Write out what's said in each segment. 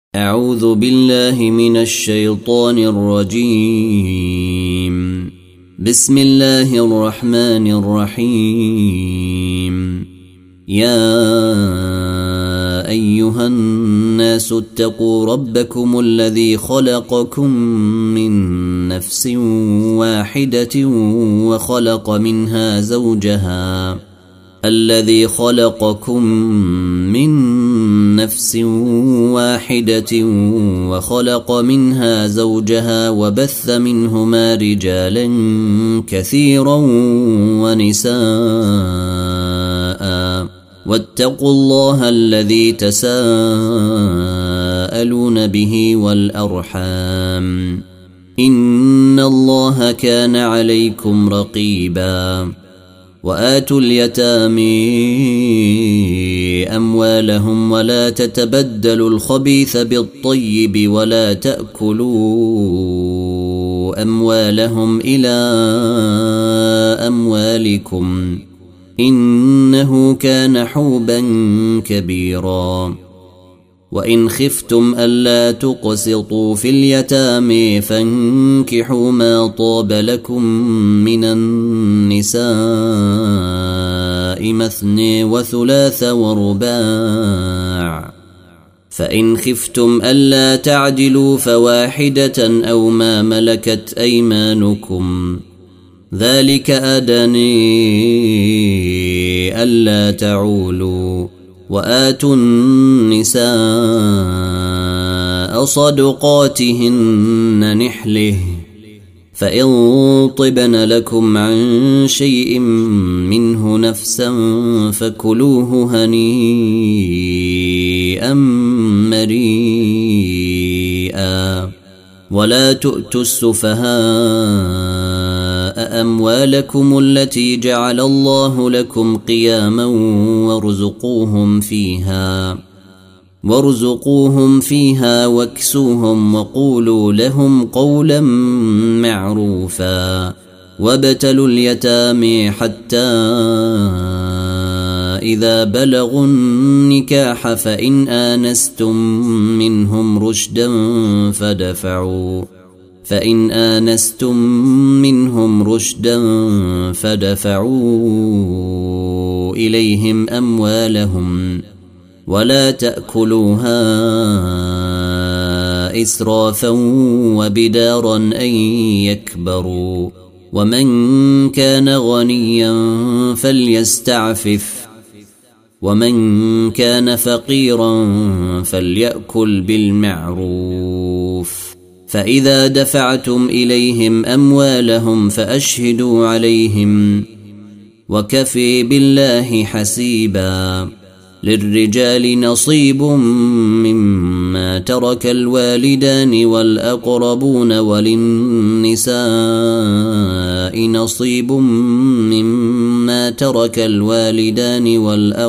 أعوذ بالله من الشيطان الرجيم. بسم الله الرحمن الرحيم. يا أيها الناس اتقوا ربكم الذي خلقكم من نفس واحدة وخلق منها زوجها الذي خلقكم من نفس واحدة وخلق منها زوجها وبث منهما رجالا كثيرا ونساء واتقوا الله الذي تساءلون به والأرحام إن الله كان عليكم رقيبا. وآتوا اليتامى أموالهم ولا تتبدلوا الخبيث بالطيب ولا تأكلوا أموالهم إلى أموالكم إنه كان حوبا كبيرا. وإن خفتم ألا تقسطوا في اليتامى فانكحوا ما طاب لكم من النساء مثني وثلاث ورباع، فإن خفتم ألا تعدلوا فواحدة أو ما ملكت أيمانكم ذلك أدنى ألا تعولوا. وآتوا النساء صدقاتهن نحله فإن طبن لكم عن شيء منه نفسا فكلوه هنيئا مريئا. ولا تؤتوا السفهاء أموالكم التي جعل الله لكم قياما وارزقوهم فيها واكسوهم وقولوا لهم قولا معروفا. وابتلوا اليتامى حتى إذا بلغوا النكاح فإن آنستم منهم رشدا فدفعوا إليهم أموالهم ولا تأكلوها إسرافا وبدارا أن يكبروا. ومن كان غنيا فليستعفف ومن كان فقيرا فليأكل بالمعروف. فإذا دفعتم إليهم أموالهم فأشهدوا عليهم وكفي بالله حسيبا. للرجال نصيب مما ترك الوالدان والأقربون وللنساء نصيب مما ترك الوالدان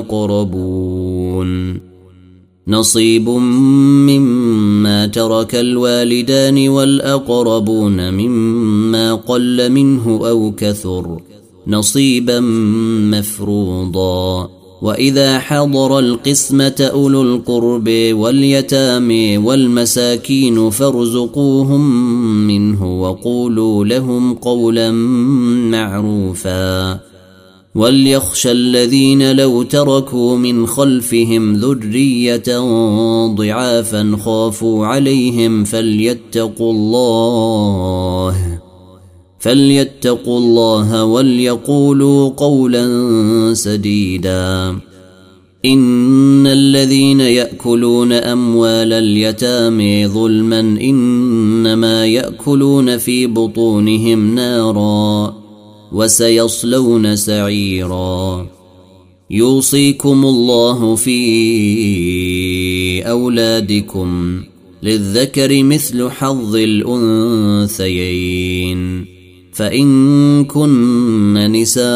والأقربون مما قل منه أو كثر نصيبا مفروضا. وإذا حضر القسمة أولو القرب واليتامى والمساكين فارزقوهم منه وقولوا لهم قولا معروفا. وليخشى الذين لو تركوا من خلفهم ذرية ضعافا خافوا عليهم فليتقوا الله وليقولوا قولا سديدا. إن الذين يأكلون أموال اليتامى ظلما إنما يأكلون في بطونهم نارا وسيصلون سعيرا. يوصيكم الله في أولادكم للذكر مثل حظ الأنثيين. فإن كن نساء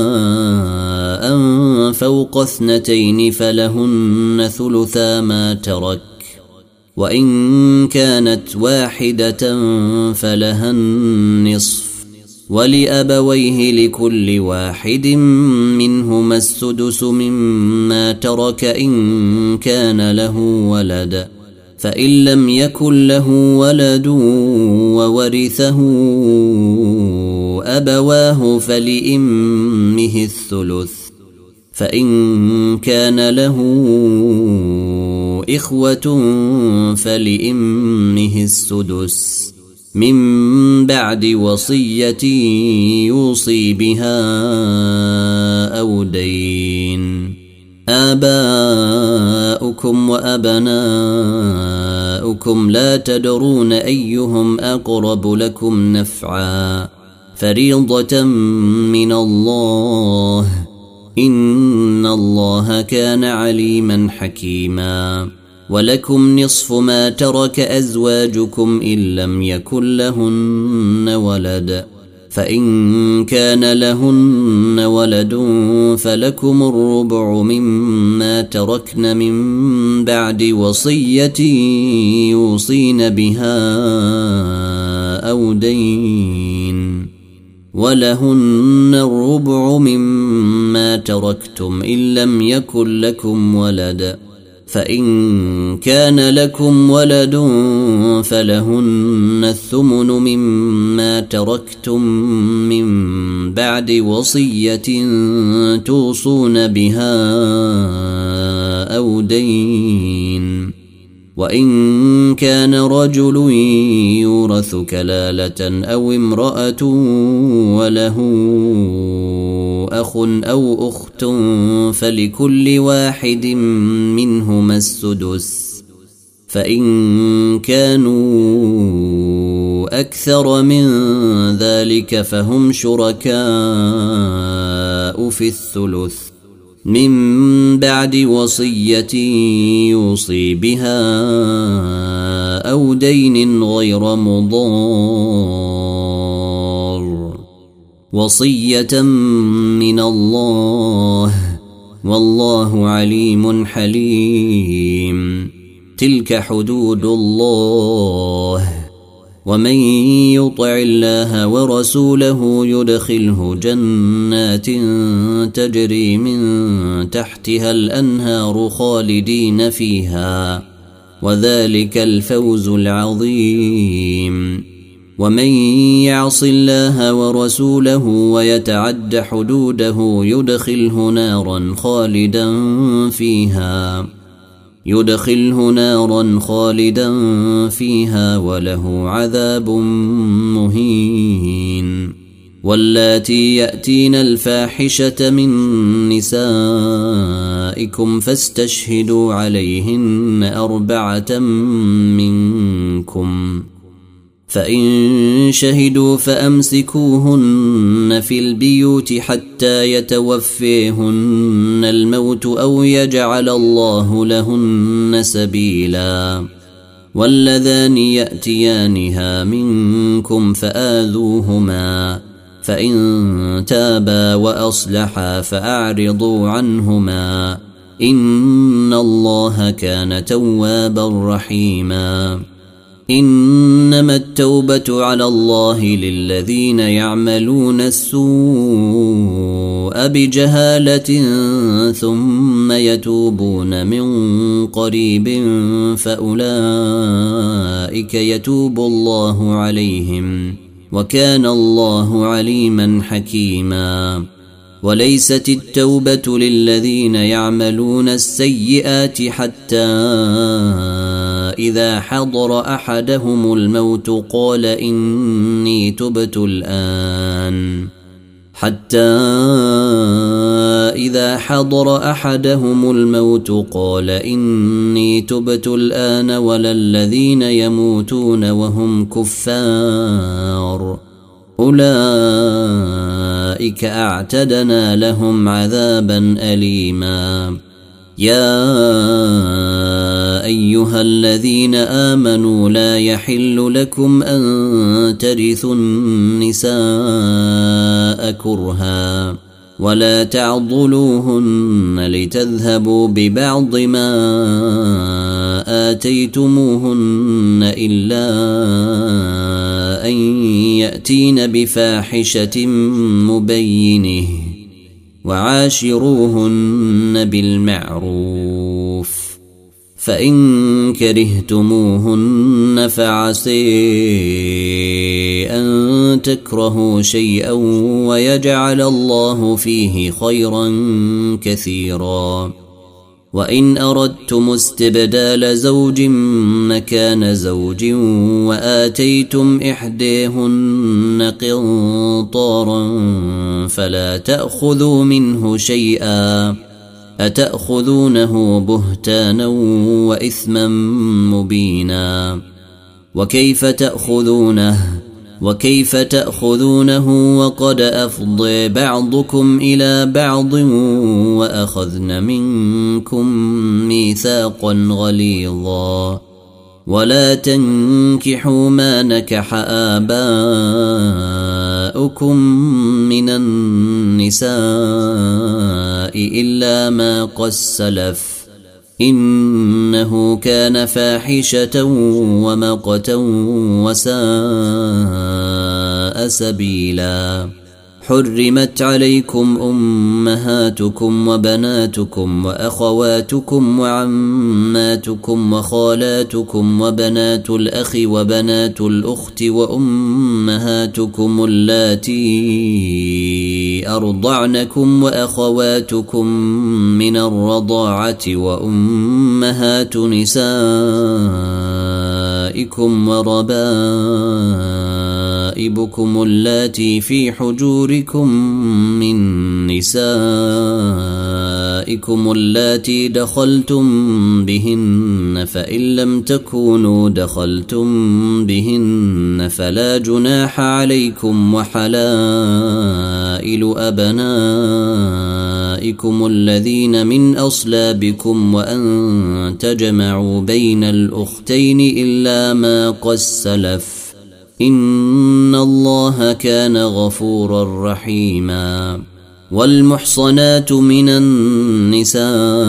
فوق 2 فلهن ثلثا ما ترك، وإن كانت واحدة فلها النصف، ولأبويه لكل واحد منهما السدس مما ترك إن كان له ولد، فإن لم يكن له ولد وورثه أبواه فلأمه الثلث، فإن كان له إخوة فلأمه السدس من بعد وصية يوصي بها أو دين. آباؤكم وأبناؤكم لا تدرون أيهم أقرب لكم نفعا، فريضة من الله، إن الله كان عليما حكيما. ولكم نصف ما ترك أزواجكم إن لم يكن لهن ولد، فإن كان لهن ولد فلكم الربع مما تركن من بعد وصية يوصين بها أو دين، ولهن الربع مما تركتم إن لم يكن لكم ولد، فإن كان لكم ولد فلهن الثمن مما تركتم من بعد وصية توصون بها أو دين. وإن كان رجل يورث كلالة أو امرأة وله أخ أو أخت فلكل واحد منهما السدس، فإن كانوا أكثر من ذلك فهم شركاء في الثلث من بعد وصية يوصي بها أو دين غير مضار، وصية من الله، والله عليم حليم. تلك حدود الله، ومن يطع الله ورسوله يدخله جنات تجري من تحتها الأنهار خالدين فيها، وذلك الفوز العظيم. ومن يعص الله ورسوله ويتعد حدوده يدخله نارا خالدا فيها وله عذاب مهين. واللاتي يأتين الفاحشة من نسائكم فاستشهدوا عليهن 4 منكم، فإن شهدوا فأمسكوهن في البيوت حتى يتوفيهن الموت أو يجعل الله لهن سبيلا. واللذان يأتيانها منكم فآذوهما، فإن تابا وأصلحا فأعرضوا عنهما، إن الله كان توابا رحيما. إنما التوبة على الله للذين يعملون السوء بجهالة ثم يتوبون من قريب فأولئك يتوب الله عليهم، وكان الله عليما حكيما. وليست التوبة للذين يعملون السيئات حتى إذا حضر أحدهم الموت قال إني تبت الآن ولا الذين يموتون وهم كفار، أولئك أعتدنا لهم عذابا أليما. يا أيها الذين آمنوا لا يحل لكم أن ترثوا النساء كرها ولا تعضلوهن لتذهبوا ببعض ما آتيتموهن إلا أن يأتين بفاحشة مبينة، وعاشروهن بالمعروف، فإن كرهتموهن فعسي أن تكرهوا شيئا ويجعل الله فيه خيرا كثيرا. وإن أردتم استبدال زوج مكان زوج وآتيتم إحداهن قنطارا فلا تأخذوا منه شيئا أتأخذونه بهتانا وإثما مبينا. وكيف تأخذونه وقد أفضى بعضكم إلى بعض وأخذن منكم ميثاقا غليظا. ولا تنكحوا ما نكح آباؤكم من النساء إلا ما قد سلف إنه كان فاحشة ومقتا وساء سبيلا. حرمت عليكم أمهاتكم وبناتكم وأخواتكم وعماتكم وخالاتكم وبنات الأخ وبنات الأخت وأمهاتكم اللاتي أرضعنكم وأخواتكم من الرضاعة وأمهات نسائكم وربائبكم اللاتي في حجوركم من نسائكم اللاتي دخلتم بهن فإن لم تكونوا دخلتم بهن فلا جناح عليكم وحلائل أبنائكم الذين من أصلابكم وأن تجمعوا بين الأختين إلا ما قد سلف إن الله كان غفورا رحيما. والمحصنات من النساء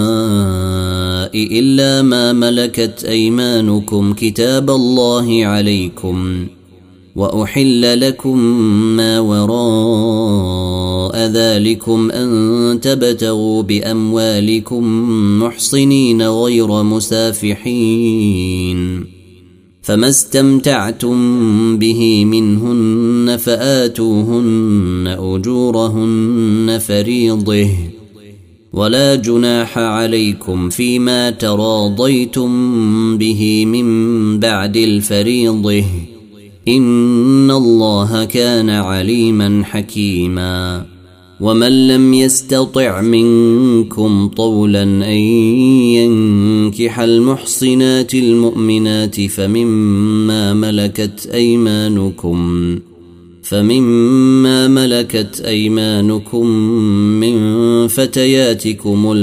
إلا ما ملكت أيمانكم كتاب الله عليكم وأحل لكم ما وراء ذلكم أن تبتغوا بأموالكم محصنين غير مسافحين فما استمتعتم به منهن فآتوهن أجورهن فريضة ولا جناح عليكم فيما تراضيتم به من بعد الفريضة إن الله كان عليما حكيما. ومن لم يستطع منكم طولا أن ينكح المحصنات المؤمنات فمما ملكت أيمانكم من فتياتكم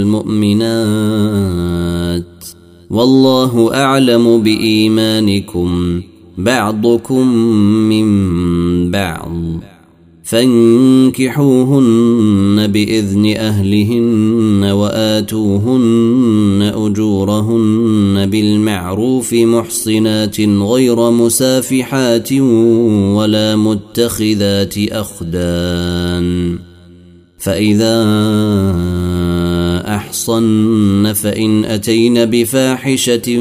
المؤمنات والله أعلم بإيمانكم بعضكم من بعض فانكحوهن بإذن أهلهن وآتوهن أجورهن بالمعروف محصنات غير مسافحات ولا متخذات أخدان. فإذا أحصن فإن أتين بفاحشة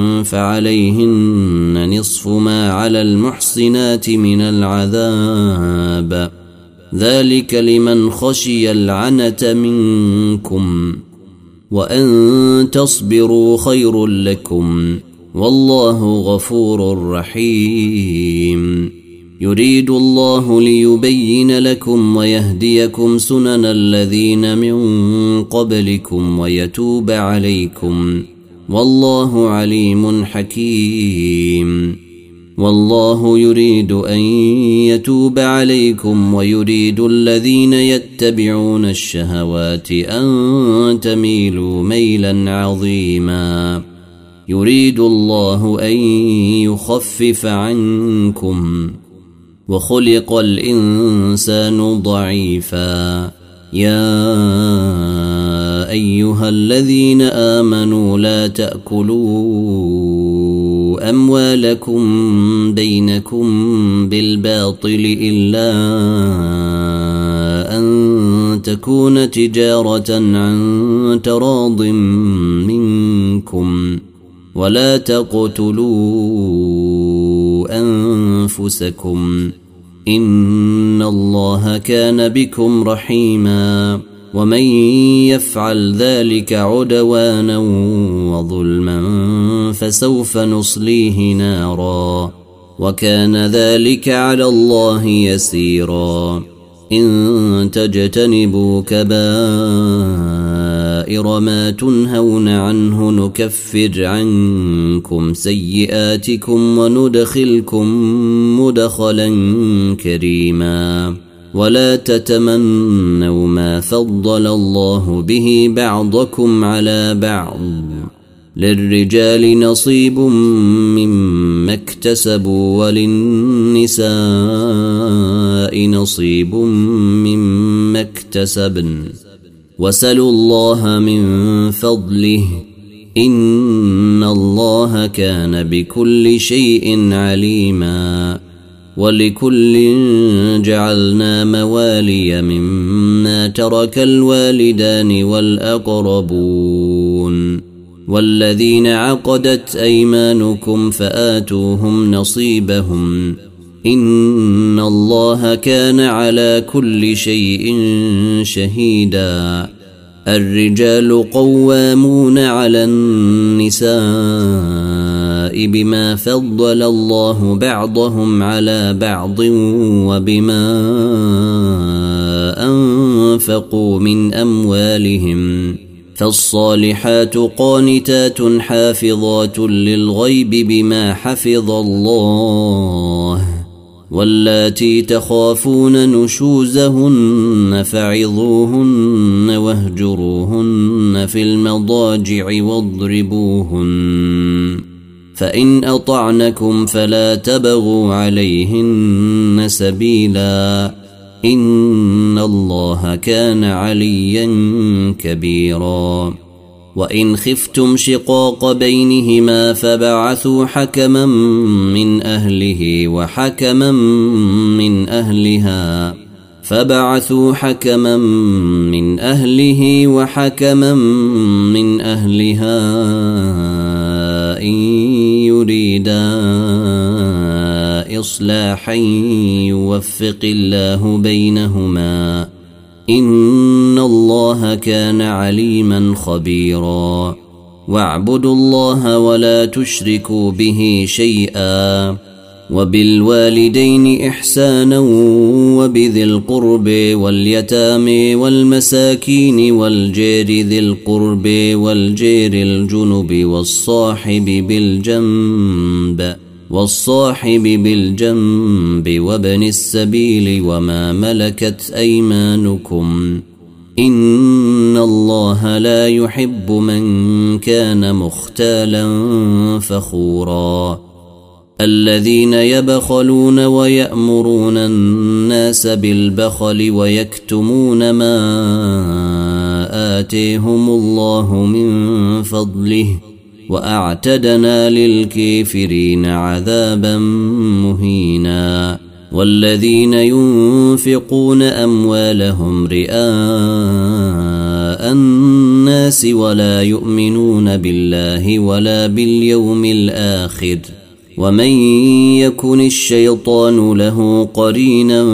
فعليهن نصف ما على المحصنات من العذاب ذلك لمن خشي العنة منكم وأن تصبروا خير لكم والله غفور رحيم. يريد الله ليبين لكم ويهديكم سنن الذين من قبلكم ويتوب عليكم والله عليم حكيم. والله يريد أن يتوب عليكم ويريد الذين يتبعون الشهوات أن تميلوا ميلا عظيما. يريد الله أن يخفف عنكم وخلق الإنسان ضعيفا. يا أيها الذين آمنوا لا تأكلوا أموالكم بينكم بالباطل إلا أن تكون تجارة عن تراض منكم ولا تقتلوا أنفسكم إن الله كان بكم رحيما ومن يفعل ذلك عدوانا وظلما فسوف نصليه نارا وكان ذلك على الله يسيرا إن تجتنبوا كبائر ما تنهون عنه نكفر عنكم سيئاتكم وندخلكم مدخلا كريما ولا تتمنوا ما فضل الله به بعضكم على بعض للرجال نصيب مما اكتسبوا وللنساء نصيب مما اكتسبن وسلوا الله من فضله إن الله كان بكل شيء عليما ولكل جعلنا موالي مما ترك الوالدان والأقربون والذين عقدت أيمانكم فآتوهم نصيبهم إن الله كان على كل شيء شهيدا الرجال قوامون على النساء بما فضل الله بعضهم على بعض وبما أنفقوا من أموالهم فالصالحات قانتات حافظات للغيب بما حفظ الله واللاتي تخافون نشوزهن فعظوهن واهجروهن في المضاجع واضربوهن فإن أطعنكم فلا تبغوا عليهن سبيلا إن الله كان عليا كبيرا وإن خفتم شقاق بينهما فبعثوا حكما من أهله وحكما من أهلها إن يريدا إصلاحا يوفق الله بينهما إن الله كان عليما خبيرا واعبدوا الله ولا تشركوا به شيئا وبالوالدين إحسانا وبذي القرب واليتامى والمساكين والجار ذي القرب والجار الجنب والصاحب بالجنب وابن السبيل وما ملكت أيمانكم إن الله لا يحب من كان مختالا فخورا الذين يبخلون ويأمرون الناس بالبخل ويكتمون ما آتيهم الله من فضله وأعتدنا للكافرين عذابا مهينا والذين ينفقون أموالهم رئاء الناس ولا يؤمنون بالله ولا باليوم الآخر ومن يكن الشيطان له قرينا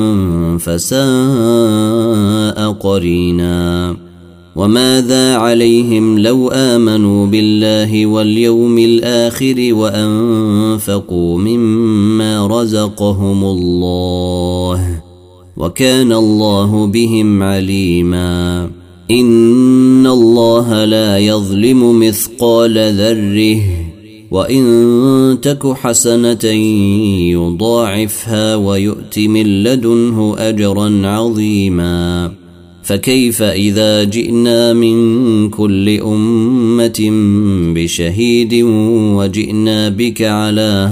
فساء قرينا وماذا عليهم لو آمنوا بالله واليوم الآخر وأنفقوا مما رزقهم الله وكان الله بهم عليما إن الله لا يظلم مثقال ذره وإن تك حسنة يضاعفها ويؤت من لدنه أجرا عظيما فكيف إذا جئنا من كل أمة بشهيد وجئنا بك على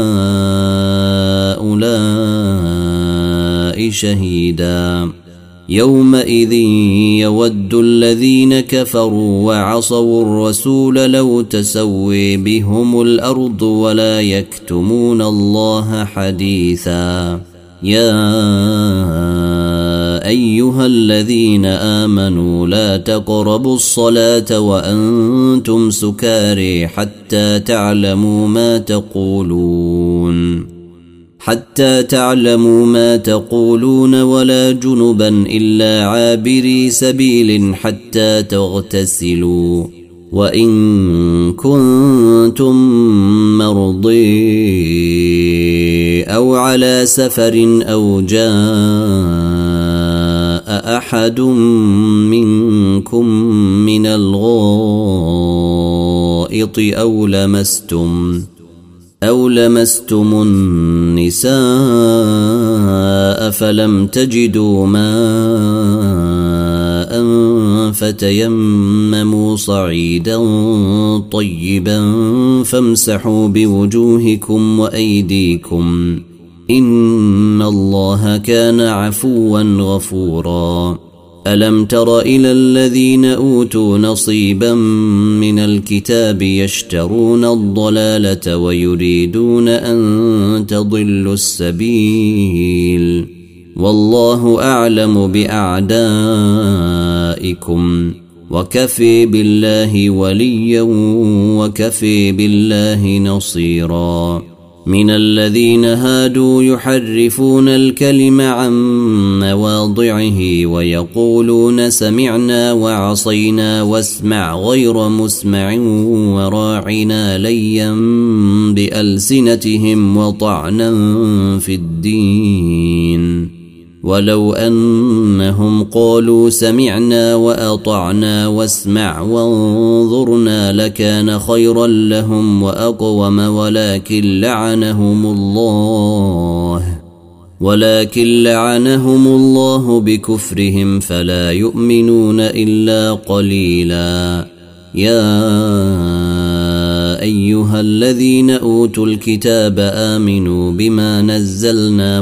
هؤلاء شهيدا يومئذ يود الذين كفروا وعصوا الرسول لو تسوي بهم الأرض ولا يكتمون الله حديثا يا أيها الذين آمنوا لا تقربوا الصلاة وأنتم سكاري حتى حتى تعلموا ما تقولون ولا جنبا إلا عابري سبيل حتى تغتسلوا وإن كنتم مرضي أو على سفر أو جاء أحد منكم من الغائط أو لمستم النساء فلم تجدوا ماء فتيمموا صعيدا طيبا فامسحوا بوجوهكم وأيديكم إن الله كان عفوا غفورا ألم تر إلى الذين أوتوا نصيبا من الكتاب يشترون الضلالة ويريدون أن تضلوا السبيل والله أعلم بأعدائكم وكفي بالله وليا وكفي بالله نصيرا من الذين هادوا يحرفون الكلم عن مواضعه ويقولون سمعنا وعصينا واسمع غير مسمع وراعنا ليا بألسنتهم وطعنا في الدين ولو أنهم قالوا سمعنا وأطعنا واسمع وانظرنا لكان خيرا لهم وأقوم ولكن لعنهم الله بكفرهم فلا يؤمنون إلا قليلا يا أيها الذين أوتوا الكتاب آمنوا بما نزلنا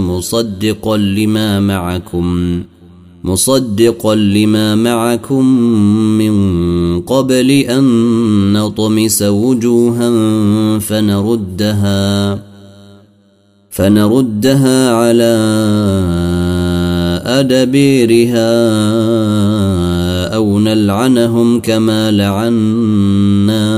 مصدقا لما معكم من قبل أن نطمس وجوها فنردها على أدبيرها أو نلعنهم كما لعنا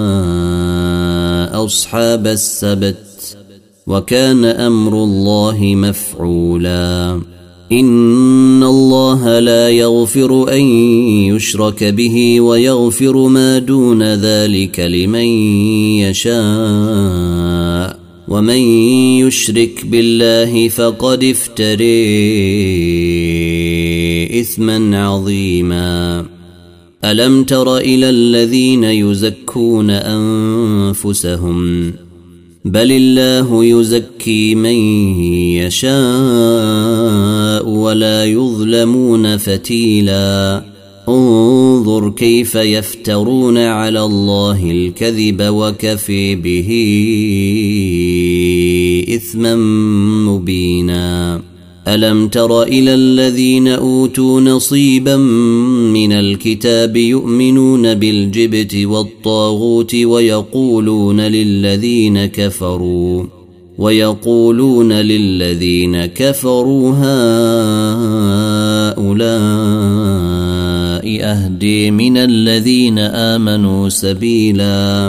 أصحاب السبت وكان أمر الله مفعولا إن الله لا يغفر أن يشرك به ويغفر ما دون ذلك لمن يشاء ومن يشرك بالله فقد افتري إثما عظيما ألم تر إلى الذين يزكون أنفسهم بل الله يزكي من يشاء ولا يظلمون فتيلا انظر كيف يفترون على الله الكذب وكفي به إثما مبينا ألم تر إلى الذين أوتوا نصيبا من الكتاب يؤمنون بالجبت والطاغوت ويقولون للذين كفروا هؤلاء أهدي من الذين آمنوا سبيلا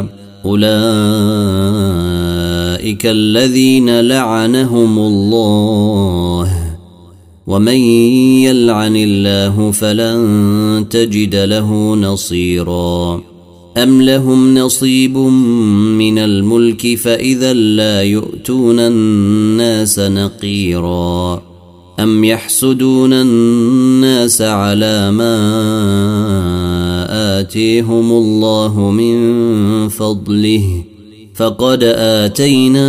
أولئك الذين لعنهم الله ومن يلعن الله فلن تجد له نصيرا أم لهم نصيب من الملك فإذا لا يؤتون الناس نقيرا أم يحسدون الناس على ما آتيهم الله من فضله فقد آتينا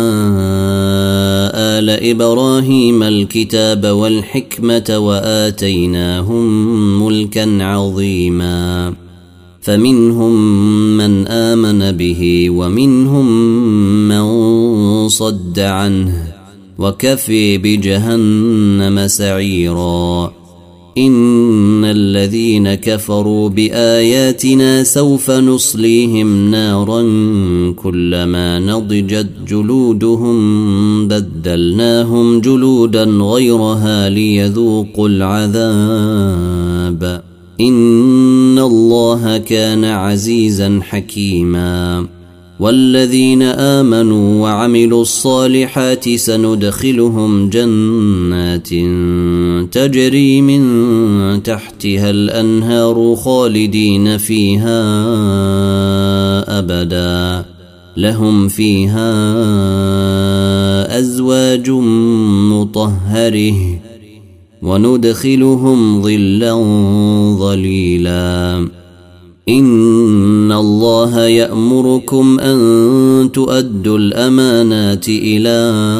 آل إبراهيم الكتاب والحكمة وآتيناهم ملكا عظيما فمنهم من آمن به ومنهم من صد عنه وكفي بجهنم سعيرا إن الذين كفروا بآياتنا سوف نصليهم نارا كلما نضجت جلودهم بدلناهم جلودا غيرها ليذوقوا العذاب إن الله كان عزيزا حكيما والذين آمنوا وعملوا الصالحات سندخلهم جنات تجري من تحتها الأنهار خالدين فيها أبدا لهم فيها أزواج مطهرة وندخلهم ظلا ظليلا إن الله يأمركم أن تؤدوا الأمانات إلى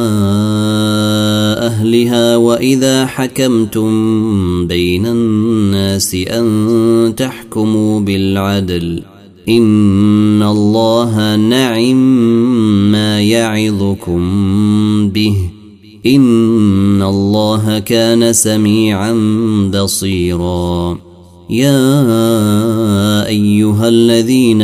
أهلها وإذا حكمتم بين الناس أن تحكموا بالعدل إن الله نعم ما يعظكم به إن الله كان سميعا بصيرا يا أيها الذين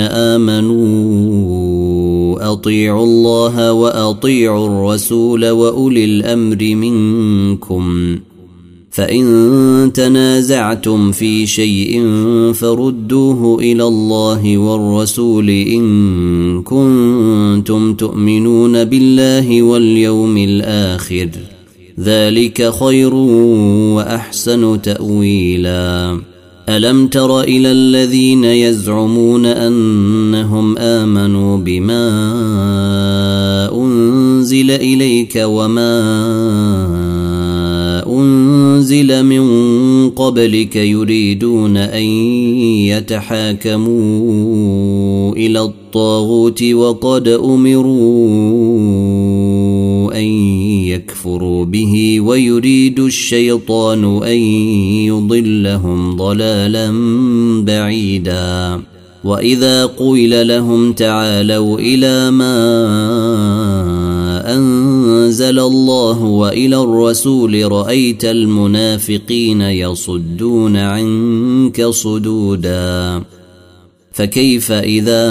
آمنوا أطيعوا الله وأطيعوا الرسول وأولي الأمر منكم فإن تنازعتم في شيء فردوه إلى الله والرسول إن كنتم تؤمنون بالله واليوم الآخر ذلك خير وأحسن تأويلا ألم تر إلى الذين يزعمون أنهم آمنوا بما أنزل إليك وما أنزل من قبلك يريدون أن يتحاكموا إلى الطاغوت وقد أمروا أن يكفروا به ويريد الشيطان أن يضلهم ضلالا بعيدا وإذا قيل لهم تعالوا إلى ما أنزل الله وإلى الرسول رأيت المنافقين يصدون عنك صدودا فكيف إذا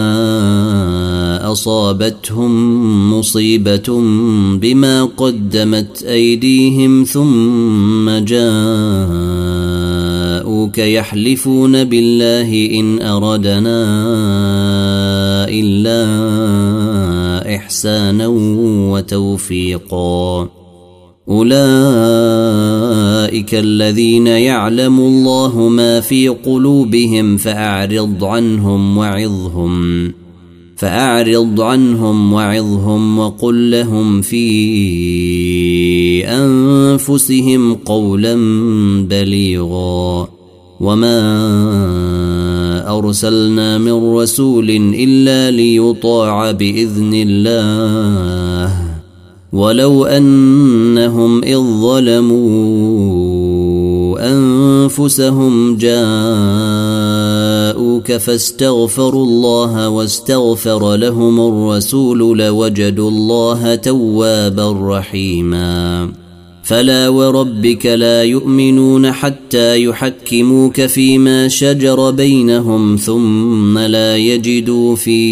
أصابتهم مصيبة بما قدمت أيديهم ثم جاءوك يحلفون بالله إن أردنا إلا إحسانا وتوفيقا أولئك الذين يعلم الله ما في قلوبهم فأعرض عنهم وعظهم وقل لهم في أنفسهم قولا بليغا وما أرسلنا من رسول إلا ليطاع بإذن الله ولو أنهم إذ ظلموا أنفسهم جاءوك فاستغفروا الله واستغفر لهم الرسول لوجدوا الله توابا رحيما فلا وربك لا يؤمنون حتى يحكموك فيما شجر بينهم ثم لا يجدوا في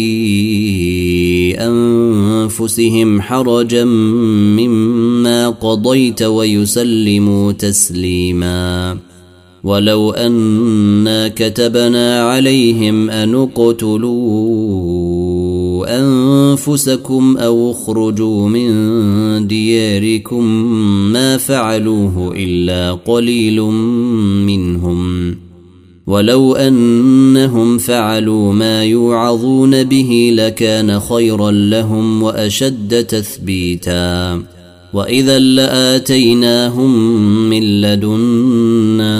أنفسهم حرجا مما قضيت ويسلموا تسليما ولو أنا كتبنا عليهم أن اقتلوا أنفسكم أو اخرجوا من دياركم ما فعلوه إلا قليل منهم ولو أنهم فعلوا ما يوعظون به لكان خيرا لهم وأشد تثبيتا وإذا لآتيناهم من لدنا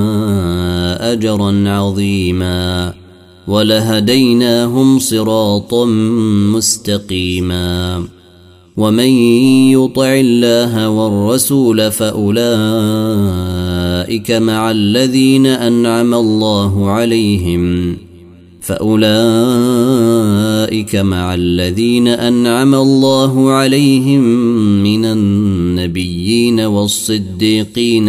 أجرا عظيما ولهديناهم صراطا مستقيما ومن يطع الله والرسول فأولئك مع الذين أنعم الله عليهم من النبيين والصديقين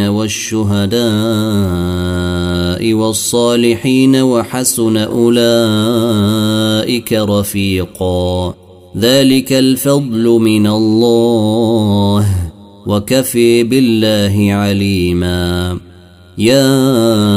والشهداء والصالحين وحسن أولئك رفيقا ذلك الفضل من الله وكفي بالله عليما يا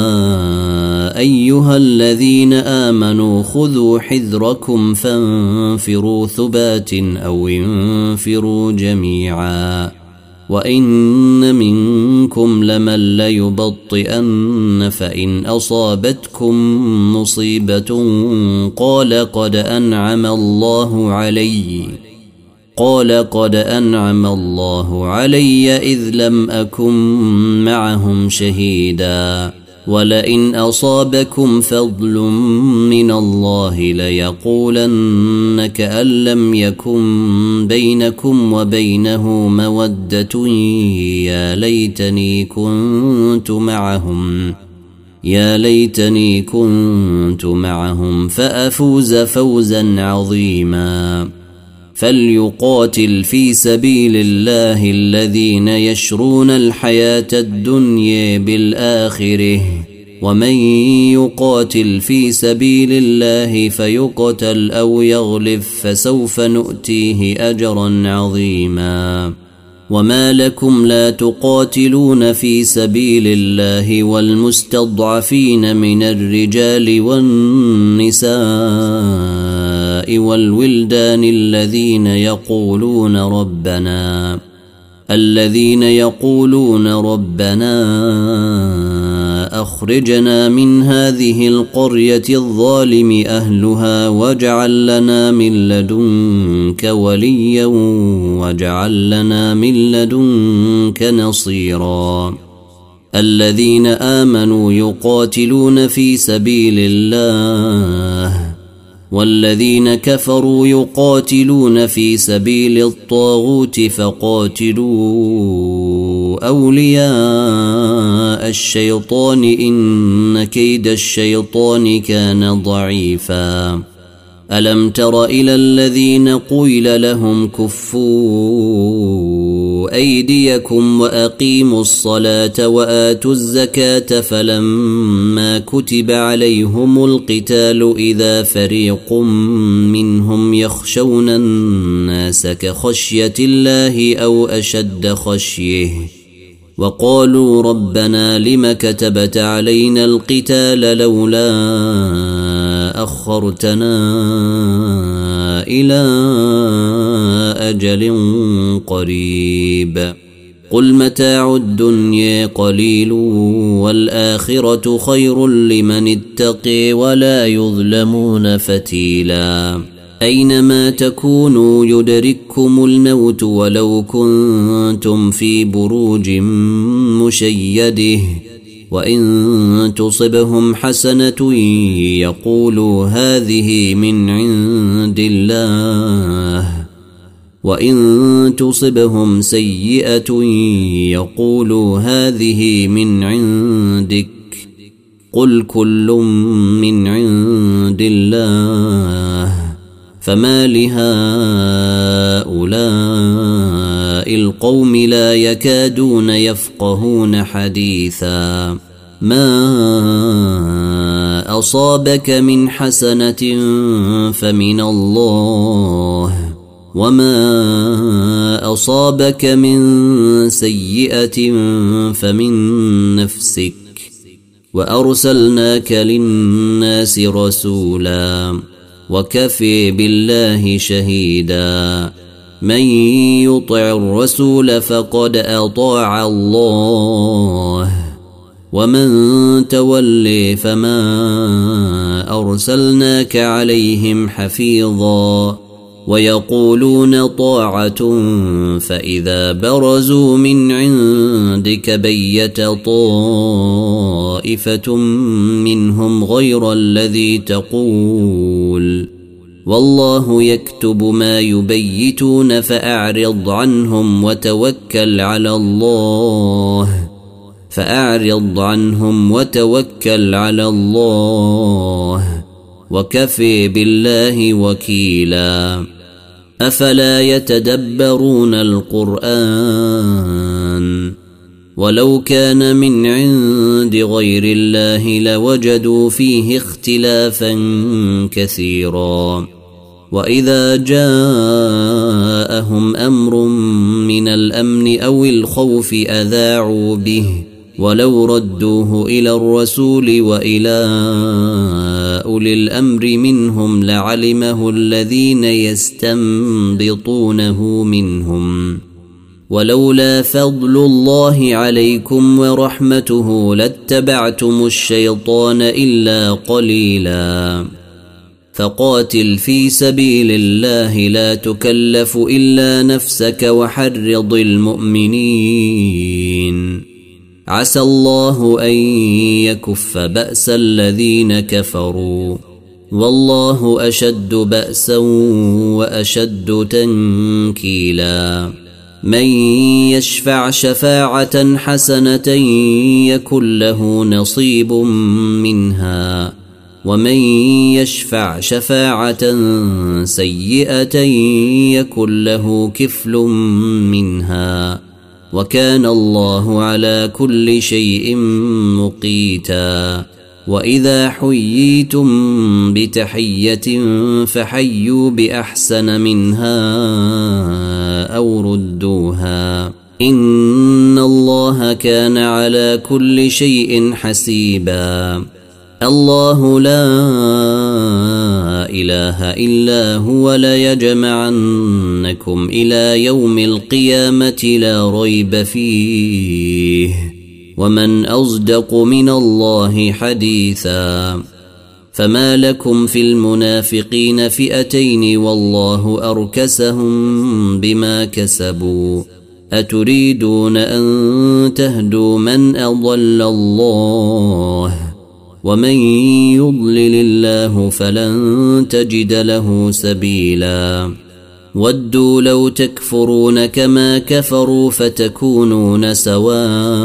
أيها الذين آمنوا خذوا حذركم فانفروا ثبات أو انفروا جميعا وإن منكم لمن ليبطئن فإن أصابتكم مصيبة قال قد أنعم الله علي إذ لم أكن معهم شهيدا ولئن أصابكم فضل من الله ليقولن كأن لم يكن بينكم وبينه مودة يا ليتني كنت معهم فأفوز فوزا عظيما فليقاتل في سبيل الله الذين يشرون الحياة الدنيا بالآخرة ومن يقاتل في سبيل الله فيقتل أو يغلب فسوف نؤتيه أجرا عظيما وما لكم لا تقاتلون في سبيل الله والمستضعفين من الرجال والنساء والولدان الذين يقولون ربنا أخرجنا من هذه القرية الظالم أهلها واجعل لنا من لدنك وليا واجعل لنا من لدنك نصيرا الذين آمنوا يقاتلون في سبيل الله والذين كفروا يقاتلون في سبيل الطاغوت فقاتلوا أولياء الشيطان إن كيد الشيطان كان ضعيفا ألم تر إلى الذين قيل لهم كفوا أيديكم وأقيموا الصلاة وآتوا الزكاة فلما كتب عليهم القتال إذا فريق منهم يخشون الناس كخشية الله أو أشد خشيه وقالوا ربنا لم كتبت علينا القتال لولا أخرتنا إلى أجل قريب قل متاع الدنيا قليل والآخرة خير لمن اتقي ولا يظلمون فتيلا أينما تكونوا يدرككم الموت ولو كنتم في بروج مشيده وإن تصبهم حسنة يقولوا هذه من عند الله وإن تصبهم سيئة يقولوا هذه من عندك قل كل من عند الله فما لهؤلاء القوم لا يكادون يفقهون حديثا ما أصابك من حسنة فمن الله وما أصابك من سيئة فمن نفسك وأرسلناك للناس رسولا وكفي بالله شهيدا من يطع الرسول فقد أطاع الله ومن تولي فما أرسلناك عليهم حفيظا ويقولون طاعة فإذا برزوا من عندك بيت طائفة منهم غير الذي تقول والله يكتب ما يبيتون فأعرض عنهم وتوكل على الله وكفي بالله وكيلا أفلا يتدبرون القرآن ولو كان من عند غير الله لوجدوا فيه اختلافا كثيرا وإذا جاءهم أمر من الأمن أو الخوف أذاعوا به ولو ردوه إلى الرسول وإلى أولي الأمر منهم لعلمه الذين يستنبطونه منهم ولولا فضل الله عليكم ورحمته لاتبعتم الشيطان إلا قليلا فقاتل في سبيل الله لا تكلف إلا نفسك وحرض المؤمنين عسى الله أن يكف بأس الذين كفروا والله أشد بأسا وأشد تنكيلا من يشفع شفاعة حسنة يكن له نصيب منها ومن يشفع شفاعة سيئة يكن له كفل منها وكان الله على كل شيء مقيتا وإذا حييتم بتحية فحيوا بأحسن منها أو ردوها إن الله كان على كل شيء حسيبا الله لا إله إلا هو ليجمعنكم إلى يوم القيامة لا ريب فيه ومن أصدق من الله حديثا فما لكم في المنافقين فئتين والله أركسهم بما كسبوا أتريدون أن تهدوا من أضل الله ومن يضلل الله فلن تجد له سبيلا ودوا لو تكفرون كما كفروا فتكونون سواء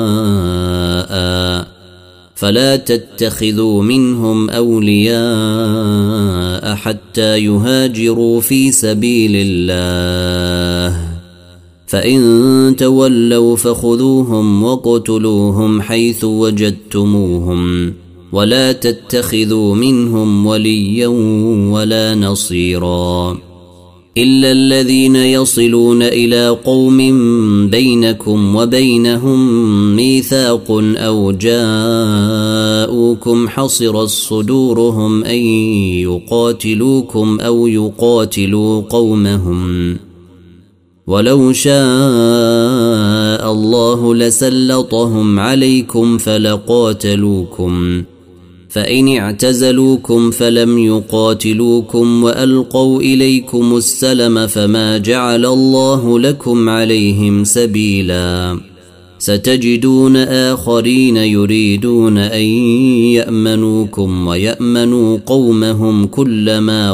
فلا تتخذوا منهم أولياء حتى يهاجروا في سبيل الله فإن تولوا فخذوهم وقتلوهم حيث وجدتموهم ولا تتخذوا منهم وليا ولا نصيرا إلا الذين يصلون إلى قوم بينكم وبينهم ميثاق أو جاءوكم حصرت صدورهم أن يقاتلوكم أو يقاتلوا قومهم ولو شاء الله لسلطهم عليكم فلقاتلوكم فإن اعتزلوكم فلم يقاتلوكم وألقوا إليكم السلم فما جعل الله لكم عليهم سبيلا ستجدون آخرين يريدون أن يأمنوكم ويأمنوا قومهم كلما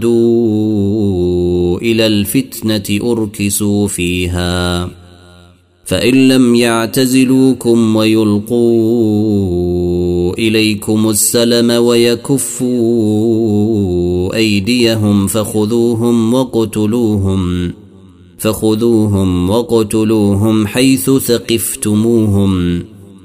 ردوا إلى الفتنة أركسوا فيها فإن لم يعتزلوكم ويلقوا إليكم السلم ويكفوا أيديهم فخذوهم وقتلوهم حيث ثقفتموهم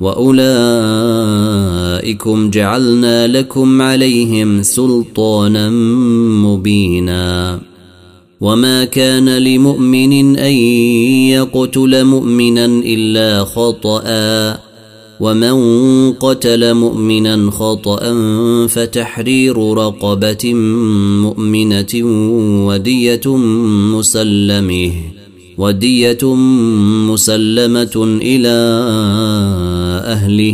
وأولئكم جعلنا لكم عليهم سلطانا مبينا وما كان لمؤمن أن يقتل مؤمنا إلا خطأ ومن قتل مؤمنا خطأ فتحرير رقبة مؤمنة ودية مسلمة إلى أهله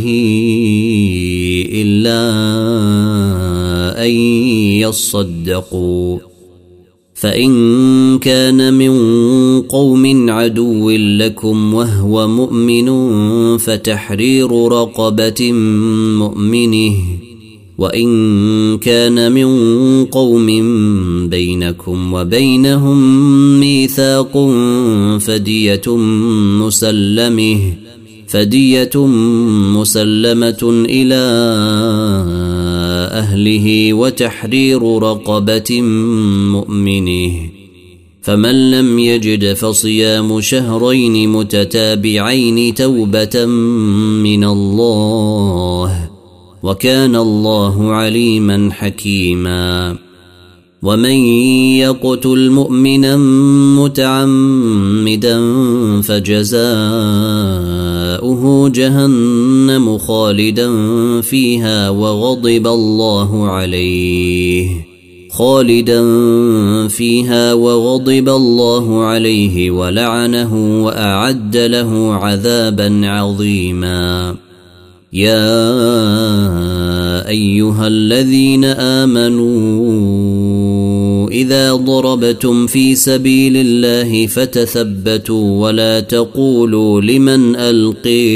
إلا أن يصدقوا فإن كان من قوم عدو لكم وهو مؤمن فتحرير رقبة مؤمنه وإن كان من قوم بينكم وبينهم ميثاق فدية مسلمة إلى أهله وتحرير رقبة مؤمنه فمن لم يجد فصيام شهرين متتابعين توبة من الله وكان الله عليما حكيما ومن يقتل مؤمنا متعمدا فجزاؤه جهنم خالدا فيها وغضب الله عليه ولعنه وأعد له عذابا عظيما. يا أيها الذين آمنوا إذا ضربتم في سبيل الله فتثبتوا ولا تقولوا لمن ألقي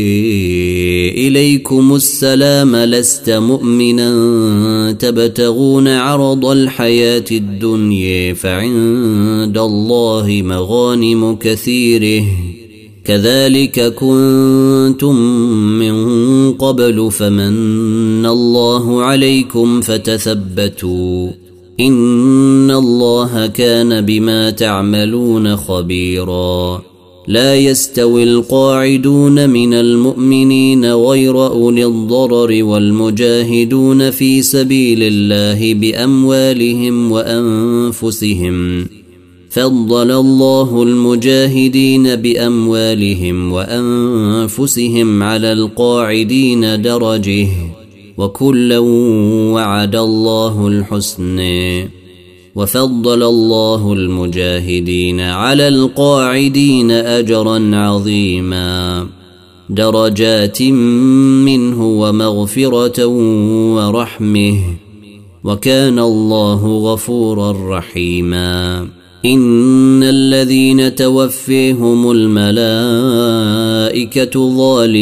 إليكم السلام لست مؤمنا تبتغون عرض الحياة الدنيا فعند الله مغانم كثيره كذلك كنتم من قبل فمن الله عليكم فتثبتوا إن الله كان بما تعملون خبيرا. لا يستوي القاعدون من المؤمنين غير أولي الضرر والمجاهدون في سبيل الله بأموالهم وأنفسهم فضل الله المجاهدين بأموالهم وأنفسهم على القاعدين درجه وكلا وعد الله الحسنى وفضل الله المجاهدين على القاعدين أجرا عظيما درجات منه ومغفرة ورحمه وكان الله غفورا رحيما. إن الذين توفيهم الملائكة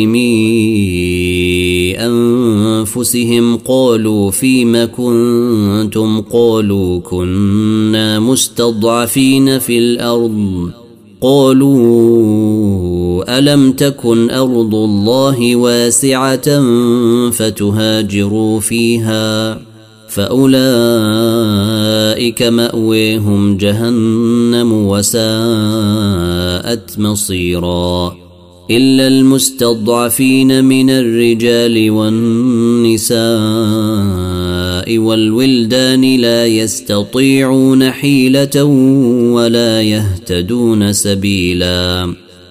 ظالمي أنفسهم قالوا فيم كنتم قالوا كنا مستضعفين في الأرض قالوا ألم تكن أرض الله واسعة فتهاجروا فيها فأولئك مأويهم جهنم وساءت مصيرا. إلا المستضعفين من الرجال والنساء والولدان لا يستطيعون حيلة ولا يهتدون سبيلا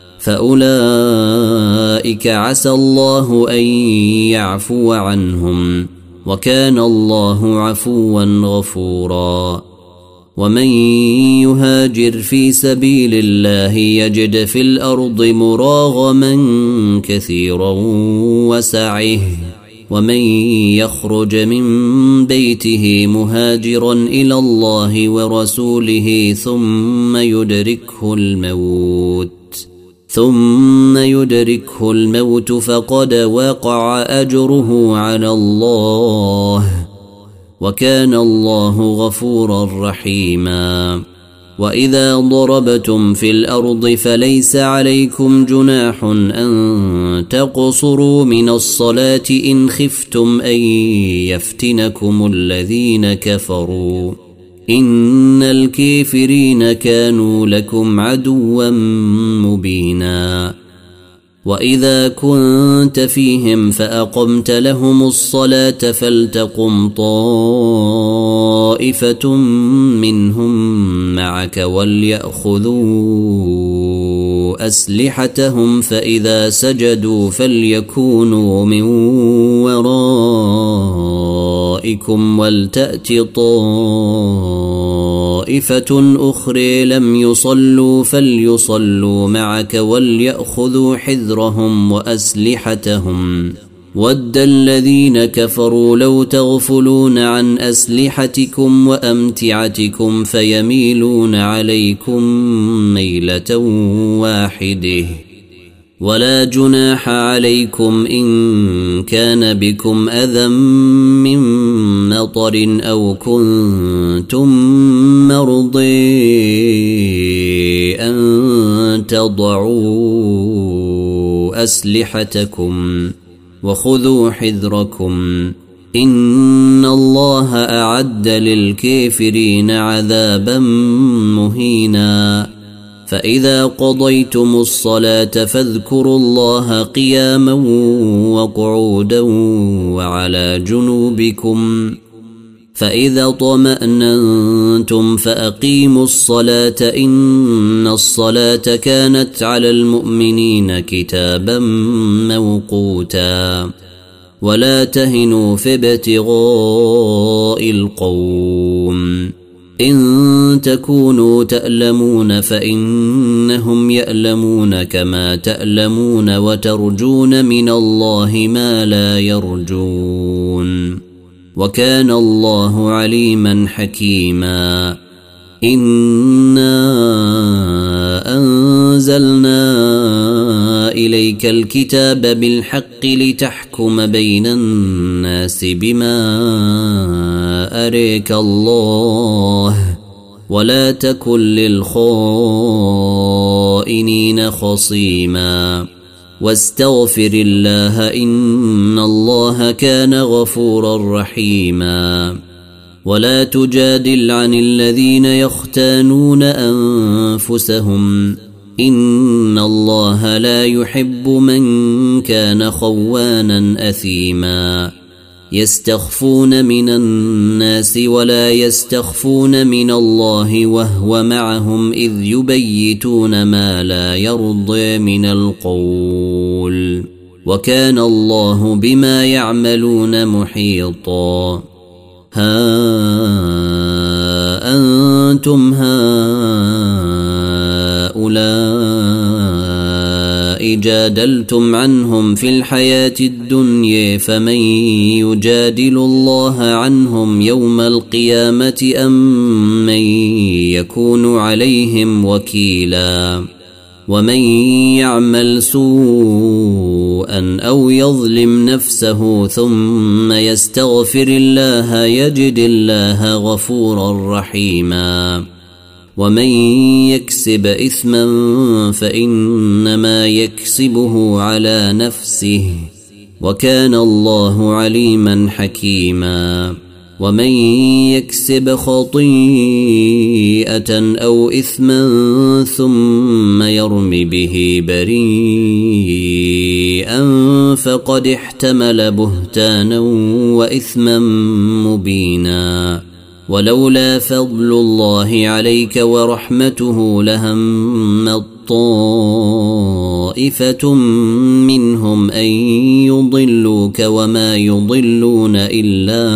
فأولئك عسى الله أن يعفو عنهم وكان الله عفوا غفورا. ومن يهاجر في سبيل الله يجد في الأرض مراغما كثيرا وسعه ومن يخرج من بيته مهاجرا إلى الله ورسوله ثم يدركه الموت فقد وقع أجره على الله وكان الله غفورا رحيما. وإذا ضربتم في الأرض فليس عليكم جناح أن تقصروا من الصلاة إن خفتم أن يفتنكم الذين كفروا إن الكافرين كانوا لكم عدوا مبينا. وإذا كنت فيهم فأقمت لهم الصلاة فلتقم طائفة منهم معك وليأخذوا أسلحتهم فإذا سجدوا فليكونوا من ورائكم ولتأت طائفة أخرى لم يصلوا فليصلوا معك وليأخذوا حذرهم وأسلحتهم ود الذين كفروا لو تغفلون عن أسلحتكم وأمتعتكم فيميلون عليكم ميلة واحدة ولا جناح عليكم إن كان بكم أذى من مطر أو كنتم مرضي أن تضعوا أسلحتكم وخذوا حذركم إن الله أعد للكافرين عذابا مهينا. فإذا قضيتم الصلاة فاذكروا الله قياما وقعودا وعلى جنوبكم فإذا طمأننتم فأقيموا الصلاة إن الصلاة كانت على المؤمنين كتابا موقوتا ولا تهنوا في ابتغاء القوم إن تكونوا تألمون فإنهم يألمون كما تألمون وترجون من الله ما لا يرجون وكان الله عليما حكيما إنا أنزلنا إليك الكتاب بالحق لتحكم بين الناس بما أريك الله ولا تكن للخائنين خصيما واستغفر الله إن الله كان غفورا رحيما ولا تجادل عن الذين يختانون أنفسهم إن الله لا يحب من كان خوانا أثيما يستخفون من الناس ولا يستخفون من الله وهو معهم إذ يبيتون ما لا يرضي من القول وكان الله بما يعملون محيطا ها أنتم هؤلاء جادلتم عنهم في الحياة الدنيا فمن يجادل الله عنهم يوم القيامة أم من يكون عليهم وكيلا ومن يعمل سوءا أو يظلم نفسه ثم يستغفر الله يجد الله غفورا رحيما ومن يكسب إثما فإنما يكسبه على نفسه وكان الله عليما حكيما ومن يكسب خطيئة أو إثما ثم يرم به بريئا فقد احتمل بهتانا وإثما مبينا ولولا فضل الله عليك ورحمته لهم طائفة منهم أن يضلوك وما يضلون إلا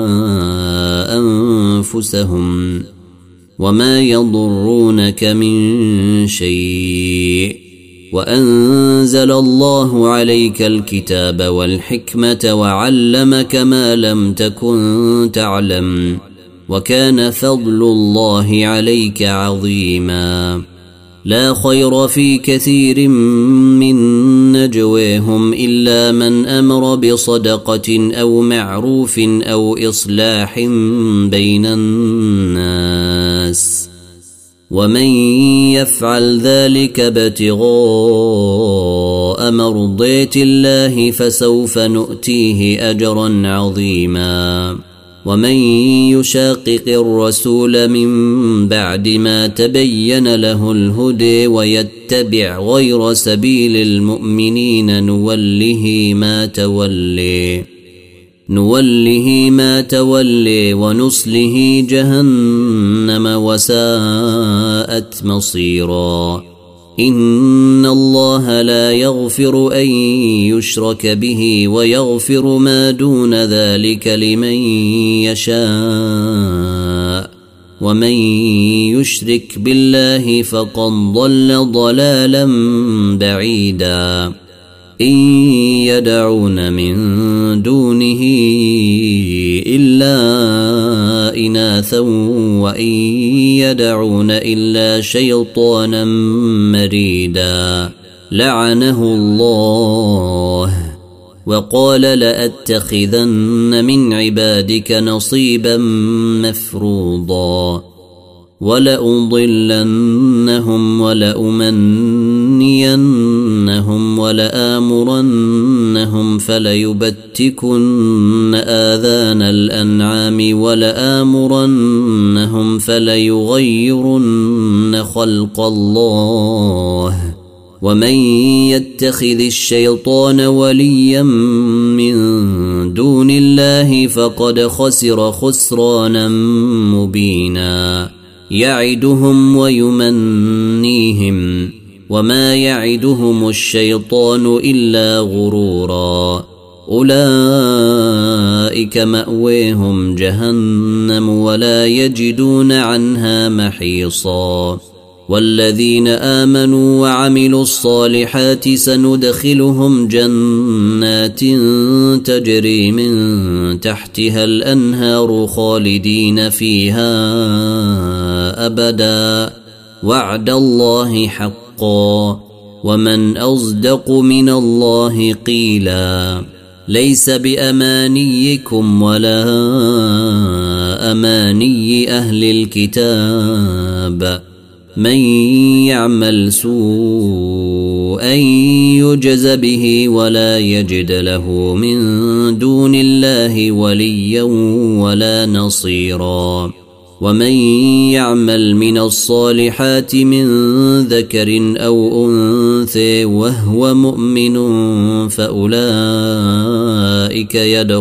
أنفسهم وما يضرونك من شيء وأنزل الله عليك الكتاب والحكمة وعلمك ما لم تكن تعلم وكان فضل الله عليك عظيما لا خير في كثير من نجواهم إلا من أمر بصدقة أو معروف أو إصلاح بين الناس ومن يفعل ذلك ابتغاء مرضات الله فسوف نؤتيه أجرا عظيما ومن يشاقق الرسول من بعد ما تبين له الهدى ويتبع غير سبيل المؤمنين نوله ما تولي ونصله جهنم وساءت مصيرا إن الله لا يغفر أن يشرك به ويغفر ما دون ذلك لمن يشاء ومن يشرك بالله فقد ضل ضلالا بعيدا إن يدعون من دونه إلا إناثا وإن يدعون إلا شيطانا مريدا لعنه الله وقال لأتخذن من عبادك نصيبا مفروضا ولأضلنهم ولأمنينهم ولآمرنهم فليبتكن آذان الأنعام ولآمرنهم فليغيرن خلق الله ومن يتخذ الشيطان وليا من دون الله فقد خسر خسرانا مبينا يعدهم ويمنيهم وما يعدهم الشيطان إلا غرورا أولئك مأويهم جهنم ولا يجدون عنها محيصا والذين آمنوا وعملوا الصالحات سندخلهم جنات تجري من تحتها الأنهار خالدين فيها أبدا وعد الله حقا ومن أصدق من الله قيلا ليس بأمانيكم ولا أماني أهل الكتاب من يعمل سوءا يجز به ولا يجد له من دون الله وليا ولا نصيرا ومن يعمل من الصالحات من ذكر أو أنثى وهو مؤمن فأولئك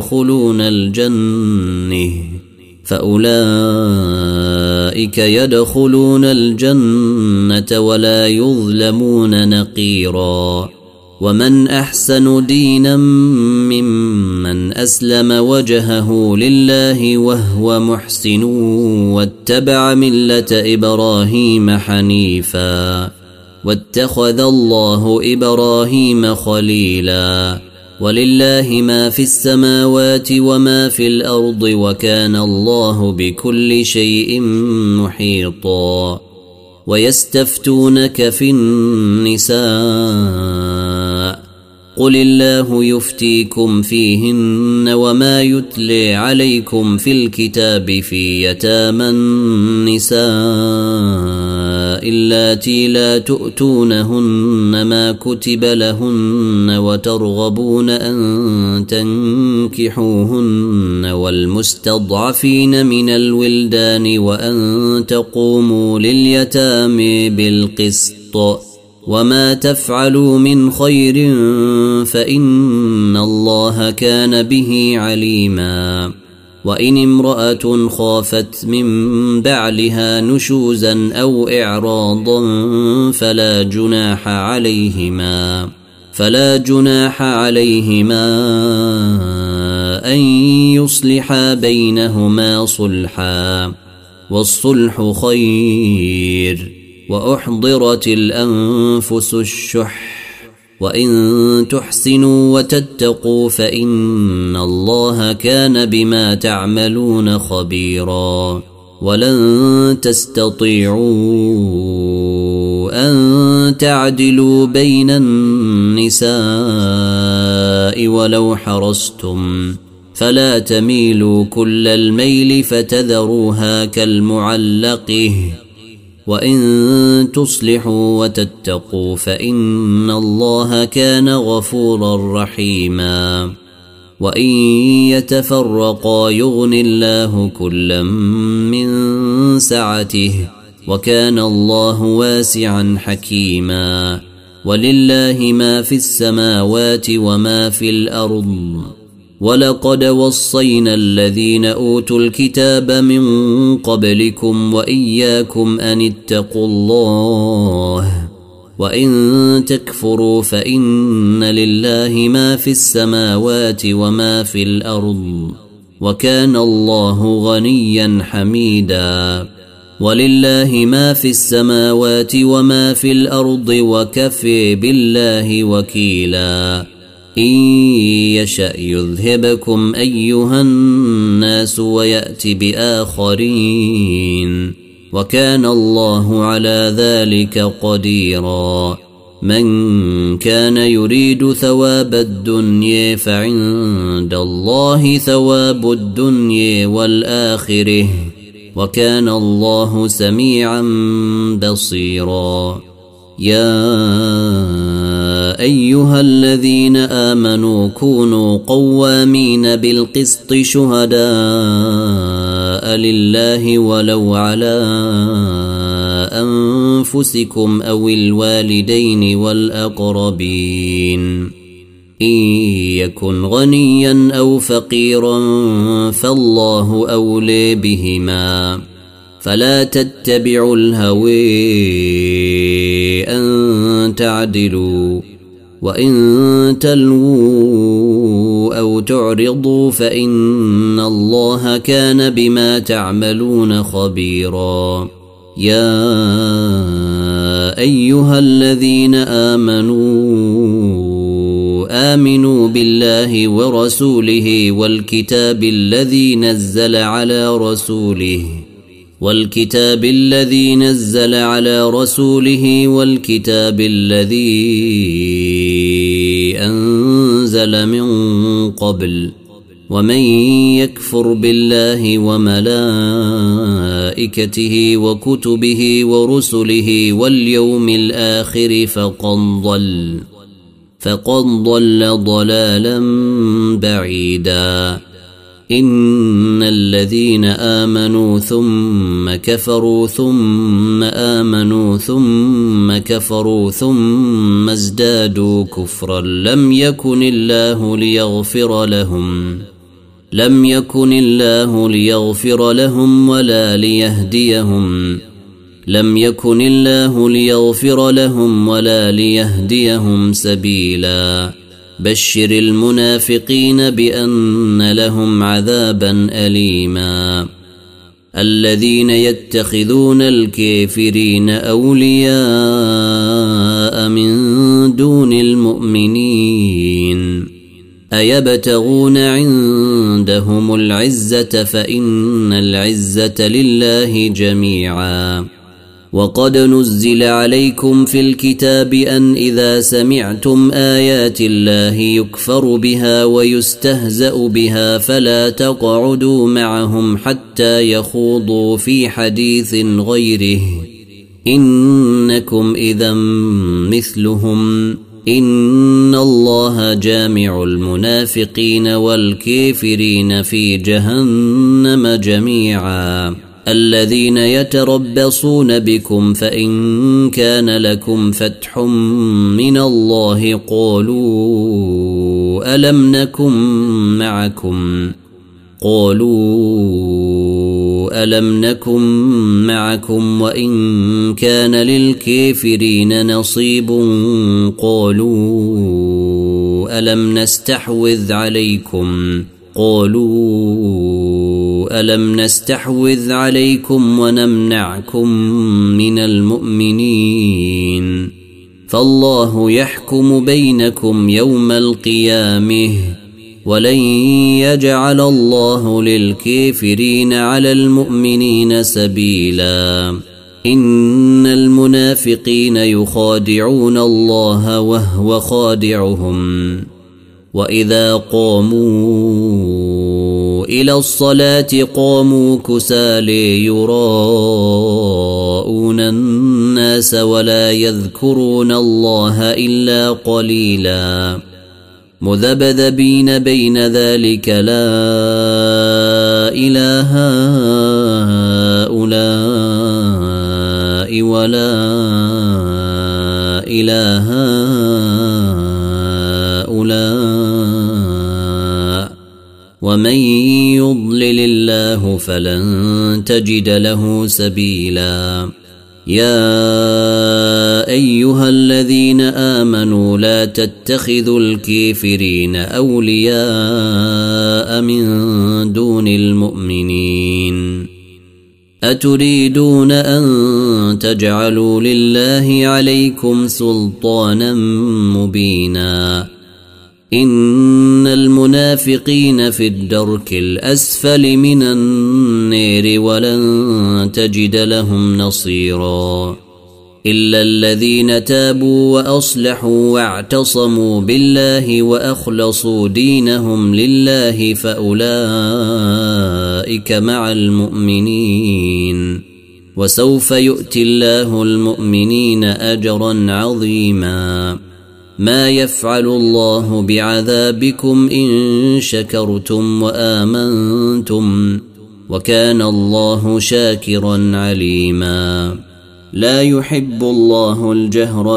يدخلون الجنة ولا يظلمون نقيرا ومن أحسن دينا ممن أسلم وجهه لله وهو محسن واتبع ملة إبراهيم حنيفا واتخذ الله إبراهيم خليلا ولله ما في السماوات وما في الأرض وكان الله بكل شيء محيطا ويستفتونك في النساء قل الله يفتيكم فيهن وما يتلي عليكم في الكتاب في يتامى النساء اللاتي لا تؤتونهن ما كتب لهن وترغبون أن تنكحوهن والمستضعفين من الولدان وأن تقوموا لليتامى بالقسط وما تفعلوا من خير فإن الله كان به عليما وإن امرأة خافت من بعلها نشوزا أو إعراضا فلا جناح عليهما أن يصلحا بينهما صلحا والصلح خير وأحضرت الأنفس الشح وإن تحسنوا وتتقوا فإن الله كان بما تعملون خبيرا ولن تستطيعوا أن تعدلوا بين النساء ولو حرصتم فلا تميلوا كل الميل فتذروها كالمعلقه وإن تصلحوا وتتقوا فإن الله كان غفورا رحيما وإن يتفرقا يغن الله كلا من سعته وكان الله واسعا حكيما ولله ما في السماوات وما في الأرض ولقد وصينا الذين أوتوا الكتاب من قبلكم وإياكم أن اتقوا الله وإن تكفروا فإن لله ما في السماوات وما في الأرض وكان الله غنيا حميدا ولله ما في السماوات وما في الأرض وكفى بالله وكيلا إن يشأ يذهبكم أيها الناس ويأت بآخرين وكان الله على ذلك قديرا من كان يريد ثواب الدنيا فعند الله ثواب الدنيا والآخرة وكان الله سميعا بصيرا يا أيها الذين آمنوا كونوا قوامين بالقسط شهداء لله ولو على أنفسكم أو الوالدين والأقربين إن يكن غنيا أو فقيرا فالله أولي بهما فلا تتبعوا الهوى أن تعدلوا وإن تلووا أو تعرضوا فإن الله كان بما تعملون خبيرا يا أيها الذين آمنوا بالله ورسوله والكتاب الذي نزل على رسوله والكتاب الذي أنزل من قبل ومن يكفر بالله وملائكته وكتبه ورسله واليوم الآخر فقد ضل ضلالا بعيدا إن الذين آمنوا ثم كفروا ثم آمنوا ثم كفروا ثم ازدادوا كفرا لم يكن الله ليغفر لهم ولا ليهديهم سبيلا بشر المنافقين بأن لهم عذابا أليما الذين يتخذون الكافرين أولياء من دون المؤمنين أيبتغون عندهم العزة فإن العزة لله جميعا وقد نزل عليكم في الكتاب أن إذا سمعتم آيات الله يكفر بها ويستهزأ بها فلا تقعدوا معهم حتى يخوضوا في حديث غيره إنكم إذا مثلهم إن الله جامع المنافقين والكافرين في جهنم جميعا الذين يتربصون بكم فإن كان لكم فتح من الله قالوا ألم نكن معكم وإن كان للكافرين نصيب قالوا ألم نستحوذ عليكم ونمنعكم من المؤمنين فالله يحكم بينكم يوم القيامة ولن يجعل الله للكافرين على المؤمنين سبيلا إن المنافقين يخادعون الله وهو خادعهم وإذا قاموا إلى الصلاة قاموا كسالى يراءون الناس ولا يذكرون الله إلا قليلا مذبذبين بين ذلك لا إله هؤلاء ولا إله هؤلاء ومن يضلل الله فلن تجد له سبيلا يا أيها الذين آمنوا لا تتخذوا الكافرين أولياء من دون المؤمنين أتريدون أن تجعلوا لله عليكم سلطانا مبينا إن المنافقين في الدرك الأسفل من النار ولن تجد لهم نصيرا إلا الذين تابوا وأصلحوا واعتصموا بالله وأخلصوا دينهم لله فأولئك مع المؤمنين وسوف يؤتي الله المؤمنين أجرا عظيما ما يفعل الله بعذابكم إن شكرتم وآمنتم وكان الله شاكرا عليما لا يحب الله الجهر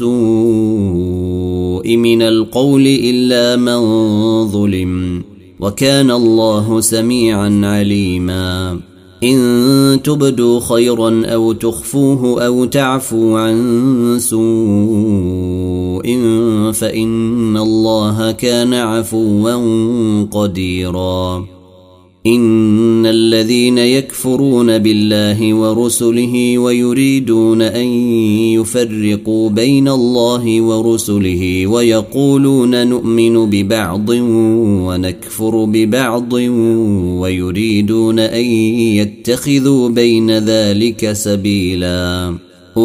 بالسوء من القول إلا من ظلم وكان الله سميعا عليما إن تبدوا خيرا أو تخفوه أو تعفوا عن سوء فإن الله كان عفوا قديرا إن الذين يكفرون بالله ورسله ويريدون أن يفرقوا بين الله ورسله ويقولون نؤمن ببعض ونكفر ببعض ويريدون أن يتخذوا بين ذلك سبيلا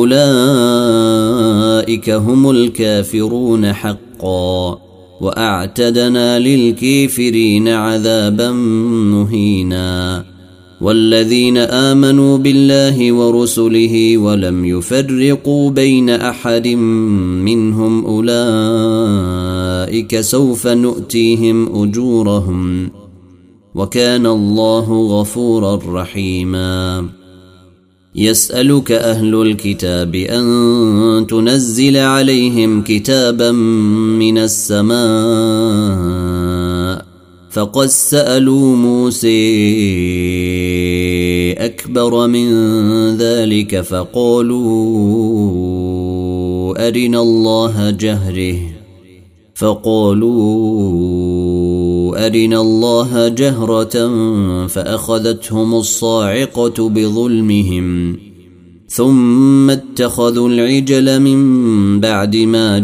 أولئك هم الكافرون حقا وأعتدنا للكافرين عذابا مهينا والذين آمنوا بالله ورسله ولم يفرقوا بين أحد منهم أولئك سوف نؤتيهم أجورهم وكان الله غفورا رحيما يسألك أهل الكتاب أن تنزل عليهم كتابا من السماء فقد سألوا موسى أكبر من ذلك فقالوا أرنا الله جهرة فأخذتهم الصاعقة بظلمهم ثم اتخذوا العجل من بعد ما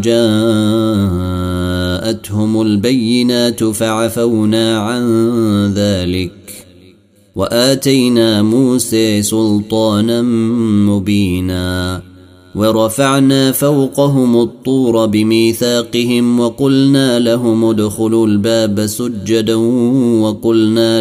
جاءتهم البينات فعفونا عن ذلك وآتينا موسى سلطانا مبينا ورفعنا فوقهم الطور بميثاقهم وقلنا لهم ادخلوا الباب سجدا وقلنا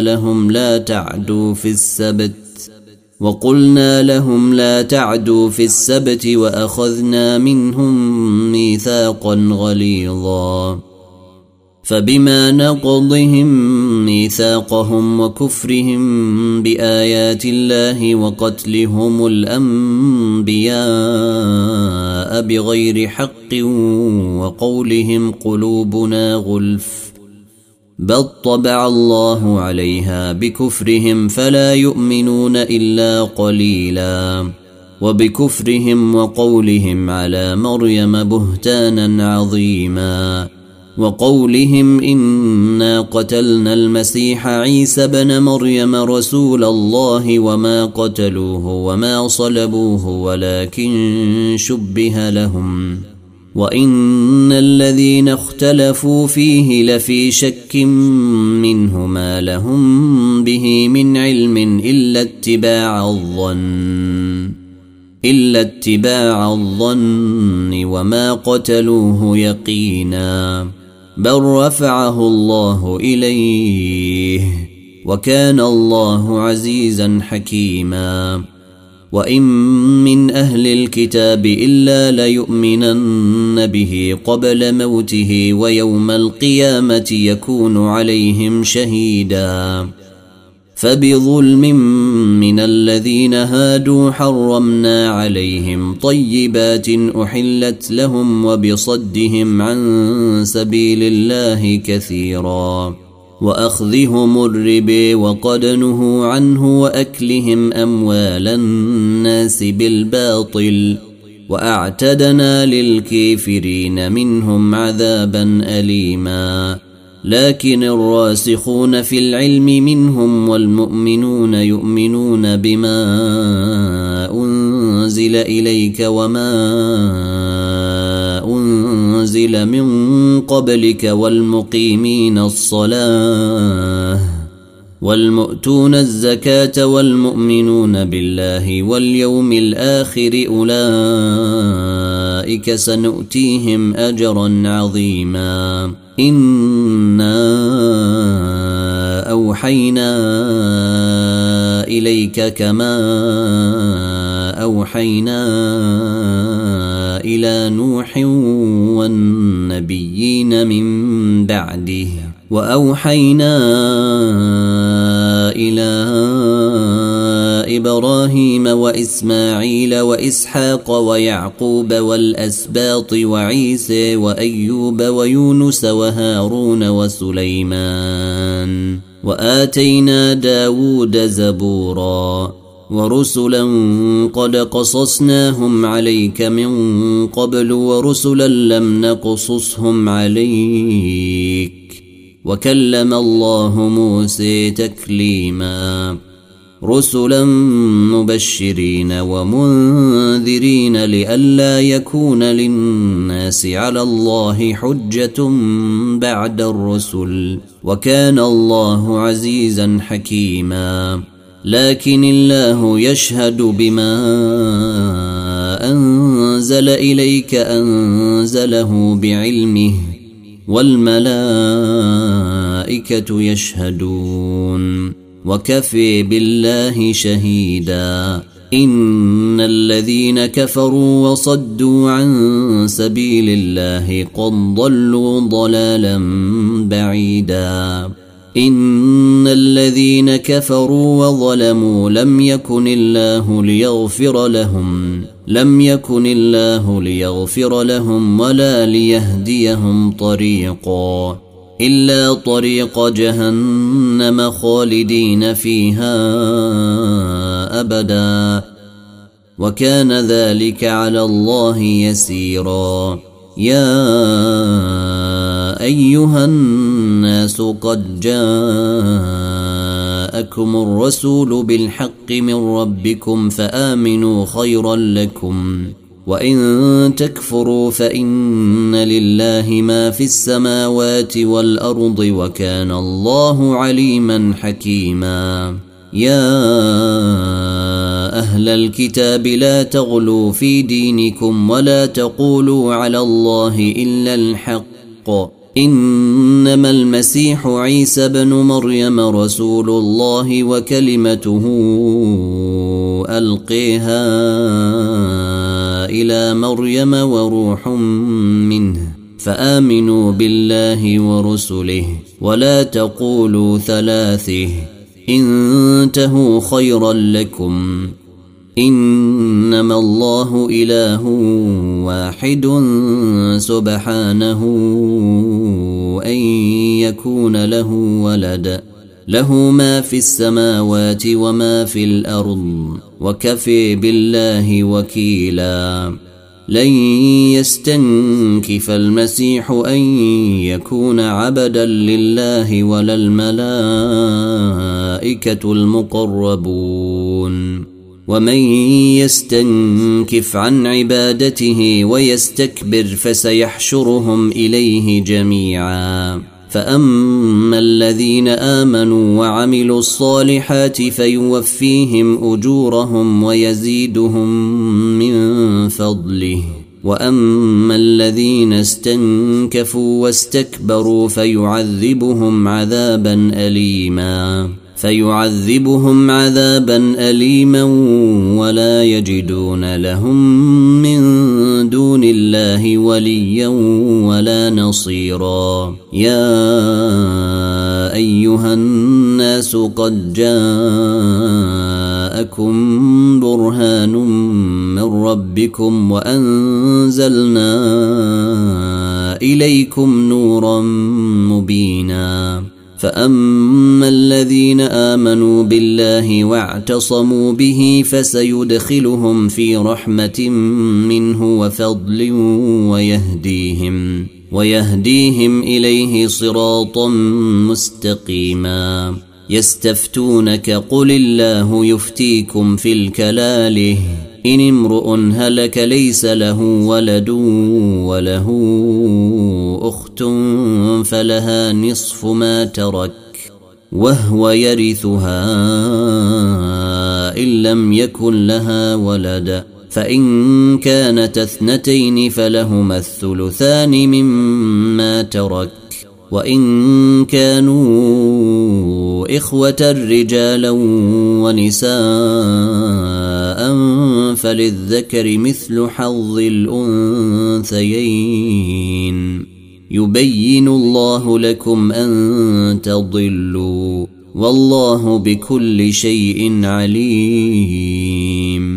لهم لا تعدوا في السبت وأخذنا منهم ميثاقا غليظا فبما نقضهم ميثاقهم وكفرهم بآيات الله وقتلهم الأنبياء بغير حق وقولهم قلوبنا غلف بل طبع الله عليها بكفرهم فلا يؤمنون إلا قليلا وبكفرهم وقولهم على مريم بهتانا عظيما وقولهم إنا قتلنا المسيح عيسى بن مريم رسول الله وما قتلوه وما صلبوه ولكن شبه لهم وإن الذين اختلفوا فيه لفي شك منه ما لهم به من علم إلا اتباع الظن وما قتلوه يقينا بل رفعه الله إليه وكان الله عزيزا حكيما وإن من أهل الكتاب إلا ليؤمنن به قبل موته ويوم القيامة يكون عليهم شهيدا فبظلم من الذين هادوا حرمنا عليهم طيبات أحلت لهم وبصدهم عن سبيل الله كثيرا وأخذهم الربا وقد نهوا عنه وأكلهم أموال الناس بالباطل وأعتدنا للكافرين منهم عذابا أليما لكن الراسخون في العلم منهم والمؤمنون يؤمنون بما أنزل إليك وما أنزل من قبلك والمقيمين الصلاة والمؤتون الزكاة والمؤمنون بالله واليوم الآخر أولئك سنؤتيهم أجرا عظيما إنا أوحينا إليك كما أوحينا إلى نوح والنبيين من بعده وأوحينا إلى إبراهيم وإسماعيل وإسحاق ويعقوب والأسباط وعيسى وأيوب ويونس وهارون وسليمان وآتينا داود زبورا ورسلا قد قصصناهم عليك من قبل ورسلا لم نقصصهم عليك وكلم الله موسى تكليما رسلا مبشرين ومنذرين لئلا يكون للناس على الله حجة بعد الرسل وكان الله عزيزا حكيما لكن الله يشهد بما أنزل إليك أنزله بعلمه والملائكة يشهدون وكفى بالله شهيدا إن الذين كفروا وصدوا عن سبيل الله قد ضلوا ضلالا بعيدا إن الذين كفروا وظلموا لم يكن الله ليغفر لهم ولا ليهديهم طريقا إلا طريق جهنم خالدين فيها أبدا وكان ذلك على الله يسيرا يا أيها الناس قد جاءكم الرسول بالحق من ربكم فآمنوا خيرا لكم وإن تكفروا فإن لله ما في السماوات والأرض وكان الله عليما حكيما يا أهل الكتاب لا تغلوا في دينكم ولا تقولوا على الله إلا الحق إنما المسيح عيسى بن مريم رسول الله وكلمته ألقيها إلى مريم وروح منه فآمنوا بالله ورسله ولا تقولوا ثلاثه انتهوا خيرا لكم إنما الله إله واحد سبحانه أن يكون له ولد له ما في السماوات وما في الأرض وكفى بالله وكيلا لن يستنكف المسيح أن يكون عبدا لله ولا الملائكة المقربون ومن يستنكف عن عبادته ويستكبر فسيحشرهم إليه جميعا فأما الذين آمنوا وعملوا الصالحات فيوفيهم أجورهم ويزيدهم من فضله وأما الذين استنكفوا واستكبروا فيعذبهم عذابا أليما ولا يجدون لهم من دون الله وليا ولا نصيرا يا أيها الناس قد جاءكم برهان من ربكم وأنزلنا إليكم نورا مبينا فأما الذين آمنوا بالله واعتصموا به فسيدخلهم في رحمة منه وفضل ويهديهم إليه صراطا مستقيما يستفتونك قل الله يفتيكم في الكلاله إن امرؤ هلك ليس له ولد وله أخت فلها نصف ما ترك وهو يرثها إن لم يكن لها ولد فإن كانت اثنتين فلهما الثلثان مما ترك وإن كانوا إخوة رجالا ونساء فللذكر مثل حظ الأنثيين يبين الله لكم أن تضلوا والله بكل شيء عليم.